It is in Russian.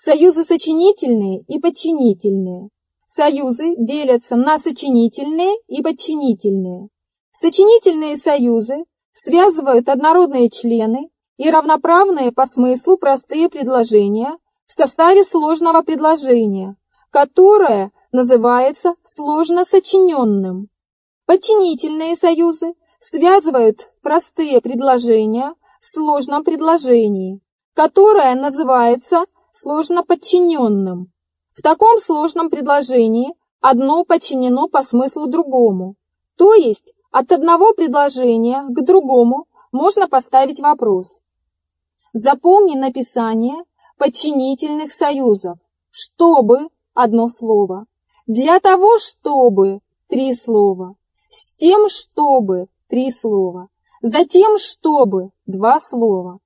Союзы сочинительные и подчинительные. Союзы делятся на сочинительные и подчинительные. Сочинительные союзы связывают однородные члены и равноправные по смыслу простые предложения в составе сложного предложения, которое называется сложно сочиненным. Подчинительные союзы связывают простые предложения в сложном предложении, которое называется сложно подчиненным. В таком сложном предложении одно подчинено по смыслу другому, то есть от одного предложения к другому можно поставить вопрос. Запомни написание подчинительных союзов. Чтобы – одно слово, для того, чтобы – 3 слова, с тем, чтобы – 3 слова, затем, чтобы – 2 слова.